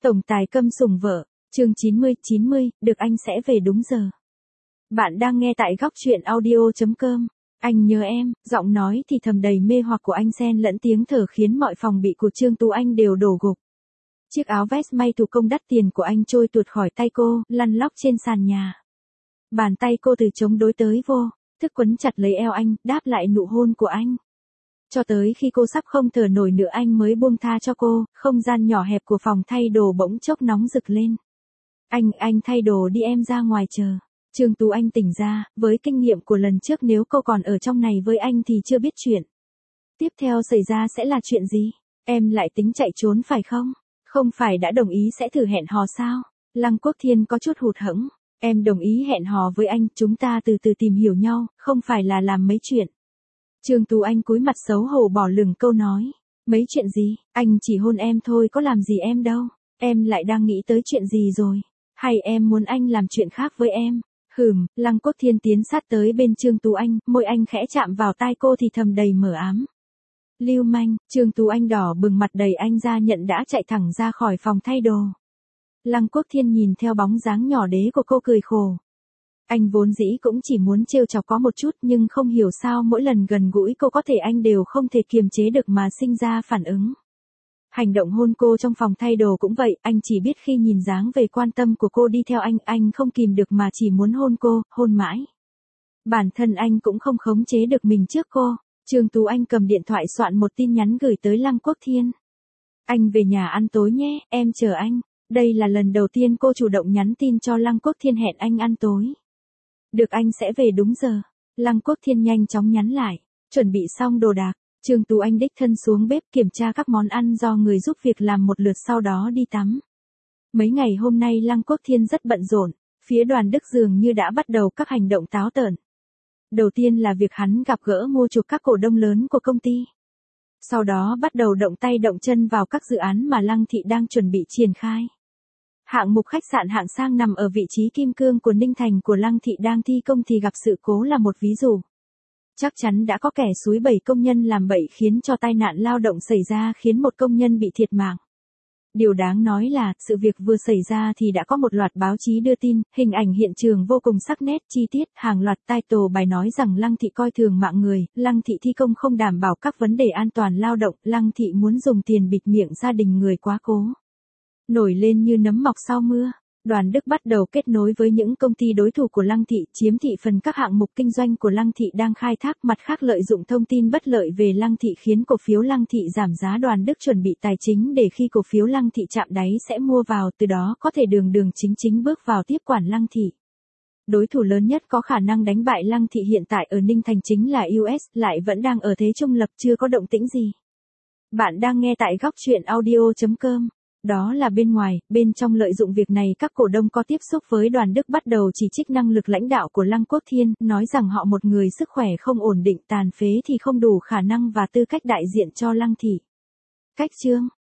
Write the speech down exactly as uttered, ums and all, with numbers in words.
Tổng tài câm sủng vợ, chương chín mươi, chín mươi, được anh sẽ về đúng giờ. Bạn đang nghe tại góc truyện audio chấm com. Anh nhớ em, giọng nói thì thầm đầy mê hoặc của anh xen lẫn tiếng thở khiến mọi phòng bị của Trương Tú Anh đều đổ gục. Chiếc áo vest may thủ công đắt tiền của anh trôi tuột khỏi tay cô, lăn lóc trên sàn nhà. Bàn tay cô từ chống đối tới vô, thức quấn chặt lấy eo anh, đáp lại nụ hôn của anh. Cho tới khi cô sắp không thở nổi nữa anh mới buông tha cho cô, không gian nhỏ hẹp của phòng thay đồ bỗng chốc nóng rực lên. Anh, anh thay đồ đi em ra ngoài chờ. Trương Tú Anh tỉnh ra, với kinh nghiệm của lần trước nếu cô còn ở trong này với anh thì chưa biết chuyện. Tiếp theo xảy ra sẽ là chuyện gì? Em lại tính chạy trốn phải không? Không phải đã đồng ý sẽ thử hẹn hò sao? Lăng Quốc Thiên có chút hụt hẫng. Em đồng ý hẹn hò với anh, chúng ta từ từ tìm hiểu nhau, không phải là làm mấy chuyện. Trương Tú Anh cúi mặt xấu hổ bỏ lửng câu nói. Mấy chuyện gì, anh chỉ hôn em thôi có làm gì em đâu. Em lại đang nghĩ tới chuyện gì rồi? Hay em muốn anh làm chuyện khác với em? Hừm, Lăng Quốc Thiên tiến sát tới bên Trương Tú Anh, môi anh khẽ chạm vào tai cô thì thầm đầy mờ ám. Lưu manh, Trương Tú Anh đỏ bừng mặt đầy anh ra nhận đã chạy thẳng ra khỏi phòng thay đồ. Lăng Quốc Thiên nhìn theo bóng dáng nhỏ đế của cô cười khổ. Anh vốn dĩ cũng chỉ muốn trêu chọc có một chút nhưng không hiểu sao mỗi lần gần gũi cô có thể anh đều không thể kiềm chế được mà sinh ra phản ứng. Hành động hôn cô trong phòng thay đồ cũng vậy, anh chỉ biết khi nhìn dáng về quan tâm của cô đi theo anh, anh không kìm được mà chỉ muốn hôn cô, hôn mãi. Bản thân anh cũng không khống chế được mình trước cô. Trương Tú Anh cầm điện thoại soạn một tin nhắn gửi tới Lăng Quốc Thiên. Anh về nhà ăn tối nhé, em chờ anh. Đây là lần đầu tiên cô chủ động nhắn tin cho Lăng Quốc Thiên hẹn anh ăn tối. Được anh sẽ về đúng giờ. Lăng Quốc Thiên nhanh chóng nhắn lại. Chuẩn bị xong đồ đạc. Trương Tú Anh đích thân xuống bếp kiểm tra các món ăn do người giúp việc làm một lượt sau đó đi tắm. Mấy ngày hôm nay Lăng Quốc Thiên rất bận rộn. Phía Đoàn Đức dường như đã bắt đầu các hành động táo tợn. Đầu tiên là việc hắn gặp gỡ mua chuộc các cổ đông lớn của công ty. Sau đó bắt đầu động tay động chân vào các dự án mà Lăng Thị đang chuẩn bị triển khai. Hạng mục khách sạn hạng sang nằm ở vị trí kim cương của Ninh Thành của Lăng Thị đang thi công thì gặp sự cố là một ví dụ. Chắc chắn đã có kẻ xúi bẩy công nhân làm bậy khiến cho tai nạn lao động xảy ra khiến một công nhân bị thiệt mạng. Điều đáng nói là, sự việc vừa xảy ra thì đã có một loạt báo chí đưa tin, hình ảnh hiện trường vô cùng sắc nét, chi tiết, hàng loạt title bài nói rằng Lăng Thị coi thường mạng người, Lăng Thị thi công không đảm bảo các vấn đề an toàn lao động, Lăng Thị muốn dùng tiền bịt miệng gia đình người quá cố. Nổi lên như nấm mọc sau mưa. Đoàn Đức bắt đầu kết nối với những công ty đối thủ của Lăng Thị, chiếm thị phần các hạng mục kinh doanh của Lăng Thị đang khai thác, mặt khác lợi dụng thông tin bất lợi về Lăng Thị khiến cổ phiếu Lăng Thị giảm giá. Đoàn Đức chuẩn bị tài chính để khi cổ phiếu Lăng Thị chạm đáy sẽ mua vào, từ đó có thể đường đường chính chính bước vào tiếp quản Lăng Thị. Đối thủ lớn nhất có khả năng đánh bại Lăng Thị hiện tại ở Ninh Thành chính là u ét, lại vẫn đang ở thế trung lập chưa có động tĩnh gì. Bạn đang nghe tại góc truyện audio chấm com. Đó là bên ngoài, bên trong lợi dụng việc này các cổ đông có tiếp xúc với Đoàn Đức bắt đầu chỉ trích năng lực lãnh đạo của Lăng Quốc Thiên, nói rằng họ một người sức khỏe không ổn định tàn phế thì không đủ khả năng và tư cách đại diện cho Lăng Thị. Cách chương,